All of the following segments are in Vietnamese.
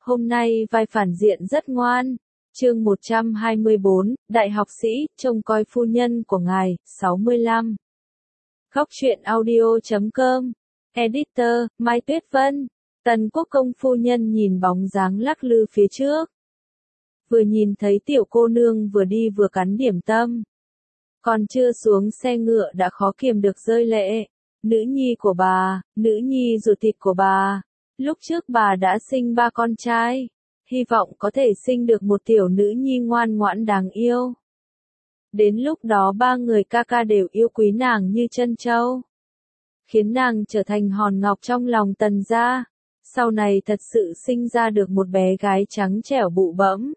Hôm nay vai phản diện rất ngoan. Chương 124, Đại học sĩ, trông coi phu nhân của ngài, 65. Góc truyện audio.com. Editor, Mai Tuyết Vân. Tần Quốc Công phu nhân nhìn bóng dáng lắc lư phía trước. Vừa nhìn thấy tiểu cô nương vừa đi vừa cắn điểm tâm. Còn chưa xuống xe ngựa đã khó kiềm được rơi lệ. Nữ nhi của bà, nữ nhi ruột thịt của bà. Lúc trước bà đã sinh 3 con trai. Hy vọng có thể sinh được một tiểu nữ nhi ngoan ngoãn đáng yêu. Đến lúc đó 3 người ca ca đều yêu quý nàng như chân trâu. Khiến nàng trở thành hòn ngọc trong lòng Tần gia. Sau này thật sự sinh ra được một bé gái trắng trẻo bụ bẫm.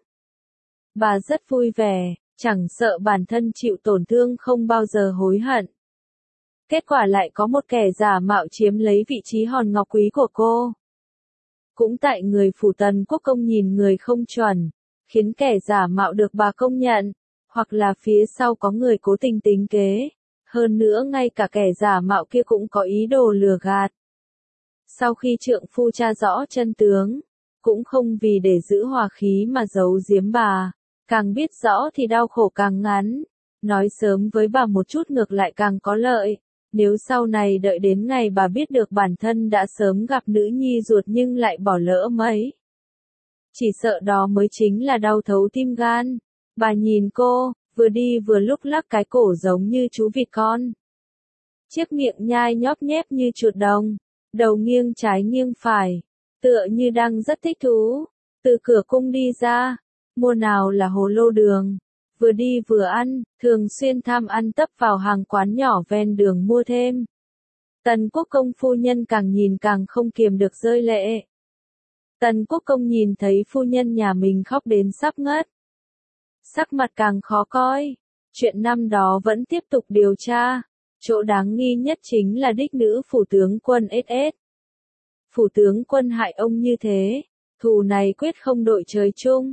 Bà rất vui vẻ, chẳng sợ bản thân chịu tổn thương không bao giờ hối hận. Kết quả lại có một kẻ giả mạo chiếm lấy vị trí hòn ngọc quý của cô. Cũng tại người phủ Tần Quốc Công nhìn người không chuẩn, khiến kẻ giả mạo được bà công nhận, hoặc là phía sau có người cố tình tính kế. Hơn nữa ngay cả kẻ giả mạo kia cũng có ý đồ lừa gạt. Sau khi trượng phu tra rõ chân tướng, cũng không vì để giữ hòa khí mà giấu giếm bà, càng biết rõ thì đau khổ càng ngắn. Nói sớm với bà một chút ngược lại càng có lợi. Nếu sau này đợi đến ngày bà biết được bản thân đã sớm gặp nữ nhi ruột nhưng lại bỏ lỡ mấy. Chỉ sợ đó mới chính là đau thấu tim gan. Bà nhìn cô, vừa đi vừa lúc lắc cái cổ giống như chú vịt con. Chiếc miệng nhai nhóp nhép như chuột đồng, đầu nghiêng trái nghiêng phải, tựa như đang rất thích thú. Từ cửa cung đi ra, mua nào là hồ lô đường. Vừa đi vừa ăn, thường xuyên tham ăn tấp vào hàng quán nhỏ ven đường mua thêm. Tần Quốc Công phu nhân càng nhìn càng không kiềm được rơi lệ. Tần Quốc Công nhìn thấy phu nhân nhà mình khóc đến sắp ngất. Sắc mặt càng khó coi. Chuyện năm đó vẫn tiếp tục điều tra. Chỗ đáng nghi nhất chính là đích nữ phủ tướng quân SS. Phủ tướng quân hại ông như thế, thù này quyết không đội trời chung.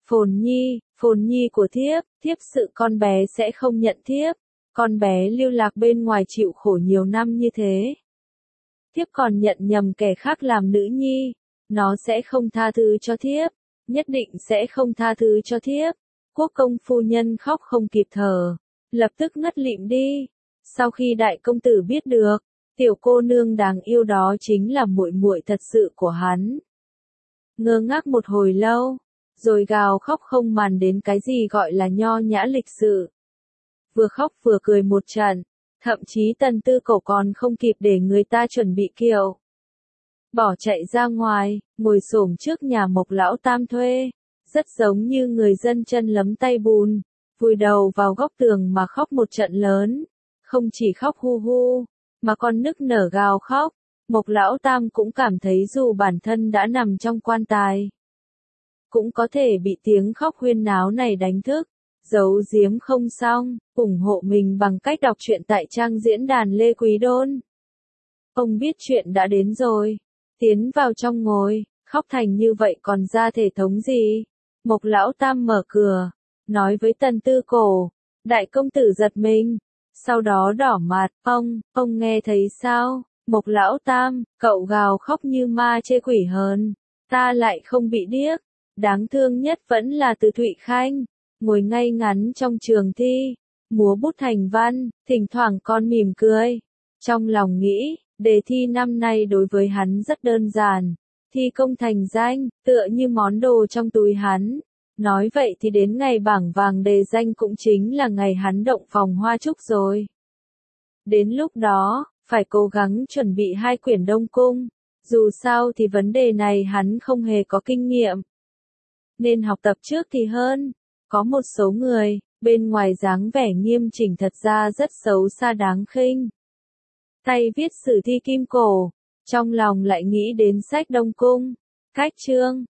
Phồn nhi của thiếp sự con bé sẽ không nhận thiếp. Con bé lưu lạc bên ngoài chịu khổ nhiều năm như thế. Thiếp còn nhận nhầm kẻ khác làm nữ nhi. Nó sẽ không tha thứ cho thiếp. Nhất định sẽ không tha thứ cho thiếp. Quốc công phu nhân khóc không kịp thở. Lập tức ngất lịm đi. Sau khi đại công tử biết được, tiểu cô nương đáng yêu đó chính là muội muội thật sự của hắn. Ngơ ngác một hồi lâu. Rồi gào khóc không màng đến cái gì gọi là nho nhã lịch sự. Vừa khóc vừa cười một trận, thậm chí Tần Tư Cẩu còn không kịp để người ta chuẩn bị kiệu. Bỏ chạy ra ngoài, ngồi xổm trước nhà Mộc lão tam thuê, rất giống như người dân chân lấm tay bùn, vùi đầu vào góc tường mà khóc một trận lớn, không chỉ khóc hu hu, mà còn nức nở gào khóc. Mộc lão tam cũng cảm thấy dù bản thân đã nằm trong quan tài, cũng có thể bị tiếng khóc huyên náo này đánh thức, giấu giếm không xong, ủng hộ mình bằng cách đọc truyện tại trang diễn đàn Lê Quý Đôn. Ông biết chuyện đã đến rồi, tiến vào trong ngồi, khóc thành như vậy còn ra thể thống gì? Mộc lão tam mở cửa, nói với Tần Tư Cổ, đại công tử giật mình, sau đó đỏ mặt, ông nghe thấy sao? Mộc lão tam, cậu gào khóc như ma chê quỷ hờn, ta lại không bị điếc. Đáng thương nhất vẫn là Từ Thụy Khanh, ngồi ngay ngắn trong trường thi, múa bút thành văn, thỉnh thoảng còn mỉm cười. Trong lòng nghĩ, đề thi năm nay đối với hắn rất đơn giản, thi công thành danh, tựa như món đồ trong túi hắn. Nói vậy thì đến ngày bảng vàng đề danh cũng chính là ngày hắn động phòng hoa trúc rồi. Đến lúc đó, phải cố gắng chuẩn bị 2 quyển Đông Cung, dù sao thì vấn đề này hắn không hề có kinh nghiệm. Nên học tập trước thì hơn. Có một số người, bên ngoài dáng vẻ nghiêm chỉnh thật ra rất xấu xa đáng khinh. Tay viết sử thi kim cổ, trong lòng lại nghĩ đến sách Đông Cung. Cách chương,